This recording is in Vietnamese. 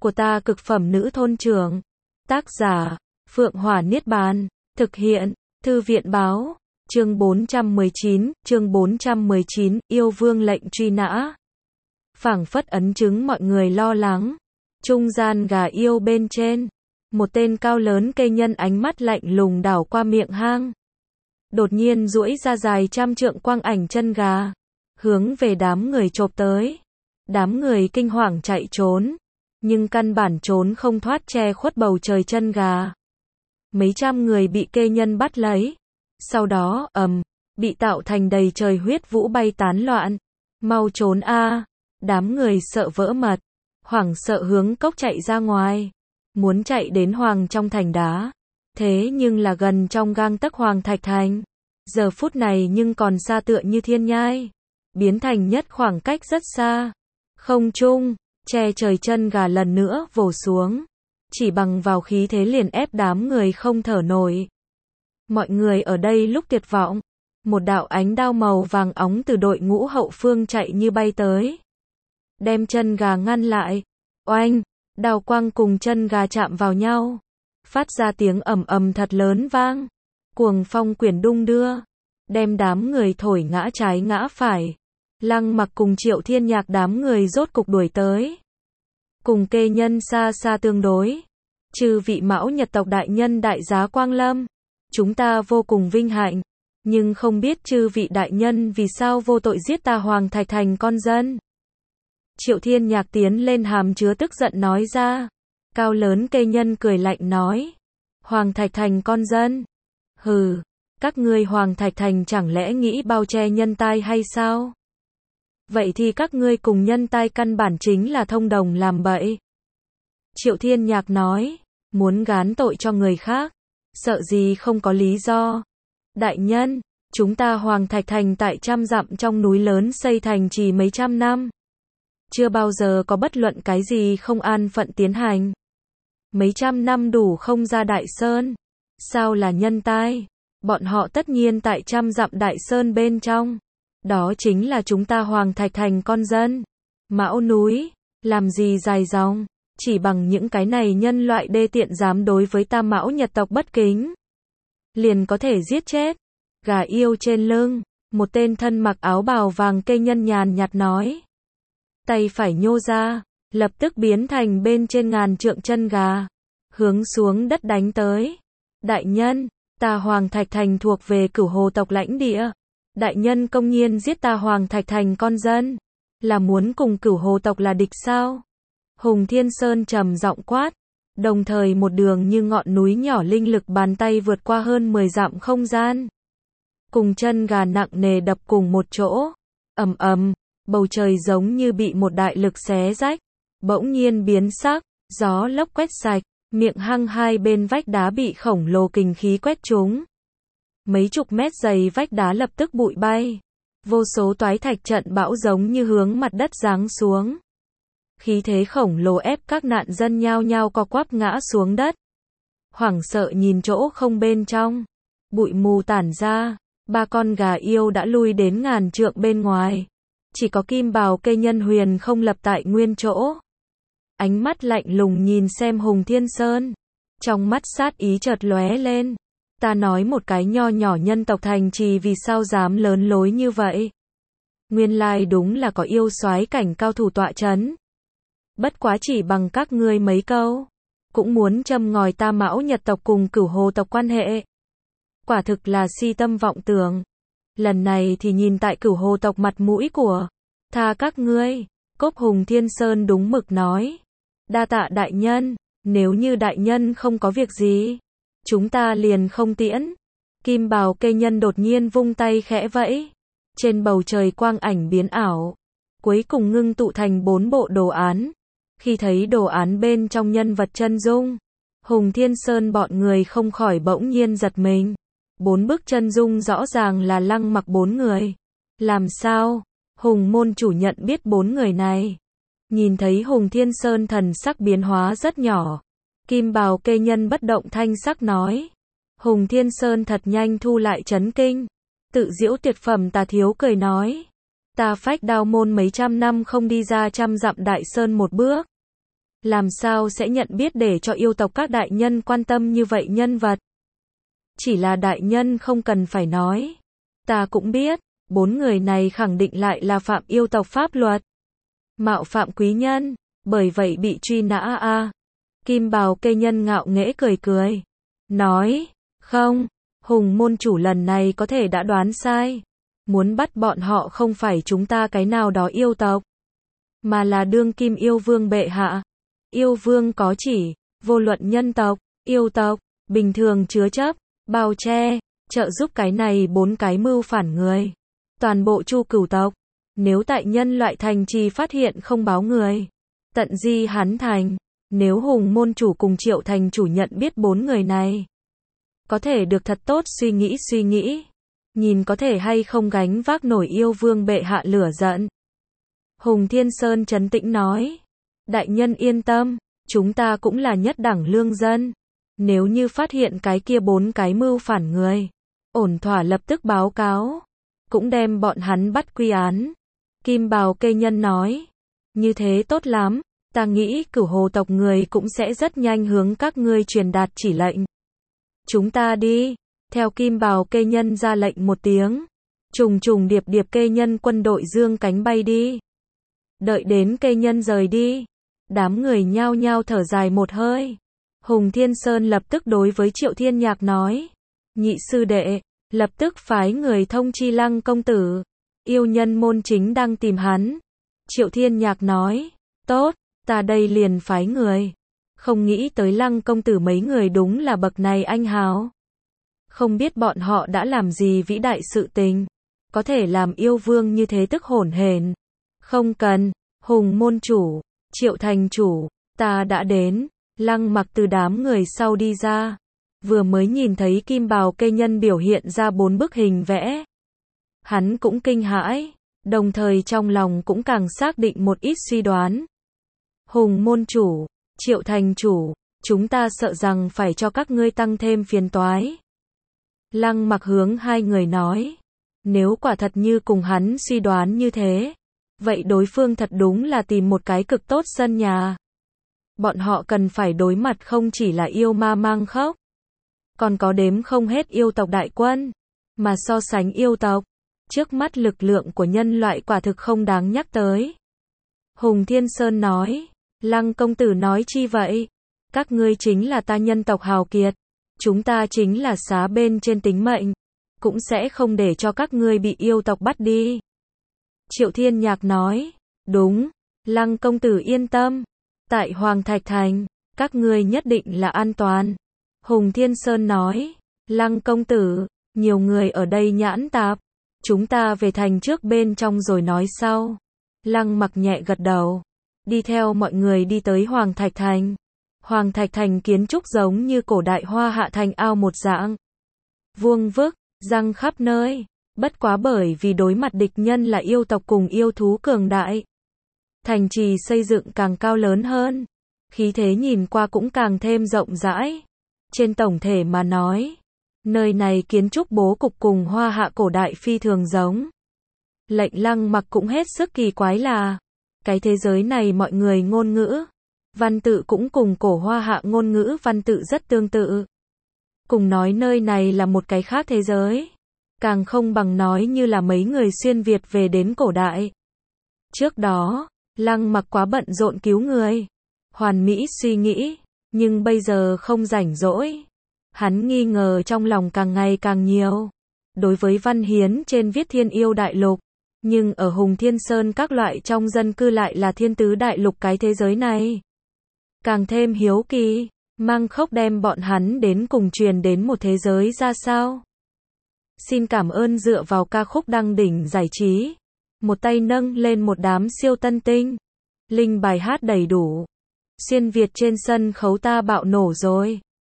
của ta cực phẩm nữ thôn trưởng. Tác giả, Phượng Hỏa Niết Bàn. Thực hiện, Thư viện Báo. Chương 419, yêu vương lệnh truy nã. Phảng phất ấn chứng mọi người lo lắng. Trung gian gà yêu bên trên. Một tên cao lớn cây nhân ánh mắt lạnh lùng đảo qua miệng hang. Đột nhiên duỗi ra dài trăm trượng quang ảnh chân gà. Hướng về đám người chộp tới. Đám người kinh hoàng chạy trốn. Nhưng căn bản trốn không thoát che khuất bầu trời chân gà. Mấy trăm người bị kê nhân bắt lấy. Sau đó, bị tạo thành đầy trời huyết vũ bay tán loạn. Mau trốn a! Đám người sợ vỡ mật. Hoảng sợ hướng cốc chạy ra ngoài. Muốn chạy đến Hoàng trong thành đá. Thế nhưng là gần trong gang tấc Hoàng Thạch Thành. Giờ phút này nhưng còn xa tựa như thiên nhai. Biến thành nhất khoảng cách rất xa. Không trung, che trời chân gà lần nữa vồ xuống. Chỉ bằng vào khí thế liền ép đám người không thở nổi. Mọi người ở đây lúc tuyệt vọng. Một đạo ánh đao màu vàng óng từ đội ngũ hậu phương chạy như bay tới. Đem chân gà ngăn lại. Oanh, đao quang cùng chân gà chạm vào nhau. Phát ra tiếng ầm ầm thật lớn vang. Cuồng phong quyển đung đưa. Đem đám người thổi ngã trái ngã phải. Lăng Mặc cùng Triệu Thiên Nhạc đám người rốt cục đuổi tới. Cùng kê nhân xa xa tương đối. Chư vị Mão Nhật tộc đại nhân đại giá Quang Lâm. Chúng ta vô cùng vinh hạnh. Nhưng không biết chư vị đại nhân vì sao vô tội giết ta Hoàng Thạch Thành con dân. Triệu Thiên Nhạc tiến lên hàm chứa tức giận nói ra. Cao lớn kê nhân cười lạnh nói. Hoàng Thạch Thành con dân. Hừ, các ngươi Hoàng Thạch Thành chẳng lẽ nghĩ bao che nhân tai hay sao? Vậy thì các ngươi cùng nhân tai căn bản chính là thông đồng làm bậy. Triệu Thiên Nhạc nói. Muốn gán tội cho người khác. Sợ gì không có lý do. Đại nhân, chúng ta Hoàng Thạch Thành tại trăm dặm trong núi lớn xây thành trì mấy trăm năm. Chưa bao giờ có bất luận cái gì không an phận tiến hành. Mấy trăm năm đủ không ra Đại Sơn. Sao là nhân tai? Bọn họ tất nhiên tại trăm dặm Đại Sơn bên trong. Đó chính là chúng ta Hoàng Thạch Thành con dân. Mão núi, làm gì dài dòng? Chỉ bằng những cái này nhân loại đê tiện dám đối với ta Mão Nhật tộc bất kính. Liền có thể giết chết. Gà yêu trên lưng. Một tên thân mặc áo bào vàng cây nhân nhàn nhạt nói. Tay phải nhô ra. Lập tức biến thành bên trên ngàn trượng chân gà. Hướng xuống đất đánh tới. Đại nhân, ta Hoàng Thạch Thành thuộc về Cửu Hồ tộc lãnh địa. Đại nhân công nhiên giết ta Hoàng Thạch Thành con dân. Là muốn cùng Cửu Hồ tộc là địch sao? Hùng Thiên Sơn trầm giọng quát. Đồng thời một đường như ngọn núi nhỏ linh lực bàn tay vượt qua hơn 10 dặm không gian. Cùng chân gà nặng nề đập cùng một chỗ. Ầm ầm, bầu trời giống như bị một đại lực xé rách. Bỗng nhiên biến sắc, gió lốc quét sạch, miệng hang hai bên vách đá bị khổng lồ kình khí quét trúng. Mấy chục mét dày vách đá lập tức bụi bay. Vô số toái thạch trận bão giống như hướng mặt đất giáng xuống. Khí thế khổng lồ ép các nạn dân nhao nhao co quắp ngã xuống đất. Hoảng sợ nhìn chỗ không bên trong. Bụi mù tản ra. Ba con gà yêu đã lui đến ngàn trượng bên ngoài. Chỉ có Kim Bào cây nhân huyền không lập tại nguyên chỗ. Ánh mắt lạnh lùng nhìn xem Hùng Thiên Sơn. Trong mắt sát ý chợt lóe lên. Ta nói một cái nho nhỏ nhân tộc thành trì vì sao dám lớn lối như vậy. Nguyên lai đúng là có yêu soái cảnh cao thủ tọa chấn. Bất quá chỉ bằng các ngươi mấy câu. Cũng muốn châm ngòi ta Mão Nhật tộc cùng Cửu Hồ tộc quan hệ. Quả thực là si tâm vọng tưởng. Lần này thì nhìn tại Cửu Hồ tộc mặt mũi của. Tha các ngươi. Cốp Hùng Thiên Sơn đúng mực nói. Đa tạ đại nhân. Nếu như đại nhân không có việc gì. Chúng ta liền không tiễn. Kim Bào cây nhân đột nhiên vung tay khẽ vẫy. Trên bầu trời quang ảnh biến ảo. Cuối cùng ngưng tụ thành 4 bộ đồ án. Khi thấy đồ án bên trong nhân vật chân dung. Hùng Thiên Sơn bọn người không khỏi bỗng nhiên giật mình. 4 bức chân dung rõ ràng là Lăng Mặc 4 người. Làm sao? Hùng môn chủ nhận biết 4 người này. Nhìn thấy Hùng Thiên Sơn thần sắc biến hóa rất nhỏ. Kim Bào cây nhân bất động thanh sắc nói. Hùng Thiên Sơn thật nhanh thu lại chấn kinh. Tự giễu tuyệt phẩm Tà Thiếu cười nói. Ta Phách Đao môn mấy trăm năm không đi ra trăm dặm Đại Sơn một bước. làm sao sẽ nhận biết để cho yêu tộc các đại nhân quan tâm như vậy nhân vật. Chỉ là đại nhân không cần phải nói. Ta cũng biết, 4 người này khẳng định lại là phạm yêu tộc pháp luật. Mạo phạm quý nhân, bởi vậy bị truy nã a. Kim bào cây nhân ngạo nghễ cười cười. Nói, không, Hùng môn chủ lần này có thể đã đoán sai. Muốn bắt bọn họ không phải chúng ta cái nào đó yêu tộc, mà là đương kim yêu vương bệ hạ. Yêu vương có chỉ, vô luận nhân tộc, yêu tộc, bình thường chứa chấp, bao che, trợ giúp cái này 4 cái mưu phản người. Toàn bộ Chu Cửu tộc, nếu tại nhân loại thành trì phát hiện không báo người, tận di hắn thành. Nếu Hùng môn chủ cùng Triệu thành chủ nhận biết 4 người này, có thể được thật tốt suy nghĩ. Nhìn có thể hay không gánh vác nổi yêu vương bệ hạ lửa giận. Hùng Thiên Sơn trấn tĩnh nói. Đại nhân yên tâm, chúng ta cũng là nhất đẳng lương dân. Nếu như phát hiện cái kia 4 cái mưu phản người, ổn thỏa lập tức báo cáo, cũng đem bọn hắn bắt quy án. Kim bào cây nhân nói. Như thế tốt lắm, ta nghĩ Cửu Hồ tộc người cũng sẽ rất nhanh hướng các ngươi truyền đạt chỉ lệnh. Chúng ta đi. Theo kim bào cây nhân ra lệnh một tiếng, trùng trùng điệp điệp cây nhân quân đội dương cánh bay đi. Đợi đến cây nhân rời đi, đám người nhao nhao thở dài một hơi. Hùng Thiên Sơn lập tức đối với Triệu Thiên Nhạc nói. Nhị sư đệ, lập tức phái người thông chi Lăng công tử. Yêu nhân môn chính đang tìm hắn. Triệu Thiên Nhạc nói. Tốt, ta đây liền phái người. Không nghĩ tới Lăng công tử mấy người đúng là bậc này anh hào. Không biết bọn họ đã làm gì vĩ đại sự tình, có thể làm yêu vương như thế tức hổn hển. Không cần, Hùng môn chủ, Triệu thành chủ, ta đã đến. Lăng Mặc từ đám người sau đi ra, vừa mới nhìn thấy kim bào cây nhân biểu hiện ra 4 bức hình vẽ. Hắn cũng kinh hãi, đồng thời trong lòng cũng càng xác định một ít suy đoán. Hùng môn chủ, Triệu thành chủ, chúng ta sợ rằng phải cho các ngươi tăng thêm phiền toái. Lăng Mặc hướng 2 người nói. Nếu quả thật như cùng hắn suy đoán như thế, vậy đối phương thật đúng là tìm một cái cực tốt sân nhà. Bọn họ cần phải đối mặt không chỉ là yêu ma mang khốc, còn có đếm không hết yêu tộc đại quân. Mà so sánh yêu tộc, trước mắt lực lượng của nhân loại quả thực không đáng nhắc tới. Hùng Thiên Sơn nói. Lăng công tử nói chi vậy? Các ngươi chính là ta nhân tộc hào kiệt. Chúng ta chính là xá bên trên tính mệnh, cũng sẽ không để cho các ngươi bị yêu tộc bắt đi. Triệu Thiên Nhạc nói. Đúng, Lăng công tử yên tâm. Tại Hoàng Thạch Thành, các ngươi nhất định là an toàn. Hùng Thiên Sơn nói. Lăng công tử, nhiều người ở đây nhãn tạp. Chúng ta về thành trước bên trong rồi nói sau. Lăng Mặc nhẹ gật đầu. Đi theo mọi người đi tới Hoàng Thạch Thành. Hoàng Thạch Thành kiến trúc giống như cổ đại Hoa Hạ thành ao một dạng. Vuông vức, răng khắp nơi. Bất quá bởi vì đối mặt địch nhân là yêu tộc cùng yêu thú cường đại. Thành trì xây dựng càng cao lớn hơn. Khí thế nhìn qua cũng càng thêm rộng rãi. Trên tổng thể mà nói, nơi này kiến trúc bố cục cùng Hoa Hạ cổ đại phi thường giống. Lệnh Lăng Mặc cũng hết sức kỳ quái là, cái thế giới này mọi người ngôn ngữ, văn tự cũng cùng cổ Hoa Hạ ngôn ngữ văn tự rất tương tự. Cùng nói nơi này là một cái khác thế giới, càng không bằng nói như là mấy người xuyên Việt về đến cổ đại. Trước đó, Lăng Mặc quá bận rộn cứu người, hoàn mỹ suy nghĩ, nhưng bây giờ không rảnh rỗi. Hắn nghi ngờ trong lòng càng ngày càng nhiều. Đối với văn hiến trên viết Thiên Yêu Đại Lục, nhưng ở Hùng Thiên Sơn các loại trong dân cư lại là Thiên Tứ Đại Lục cái thế giới này. Càng thêm hiếu kỳ, mang khốc đem bọn hắn đến cùng truyền đến một thế giới ra sao. Xin cảm ơn dựa vào ca khúc đăng đỉnh giải trí. Một tay nâng lên một đám siêu tân tinh. Linh bài hát đầy đủ. Xuyên Việt trên sân khấu ta bạo nổ rồi.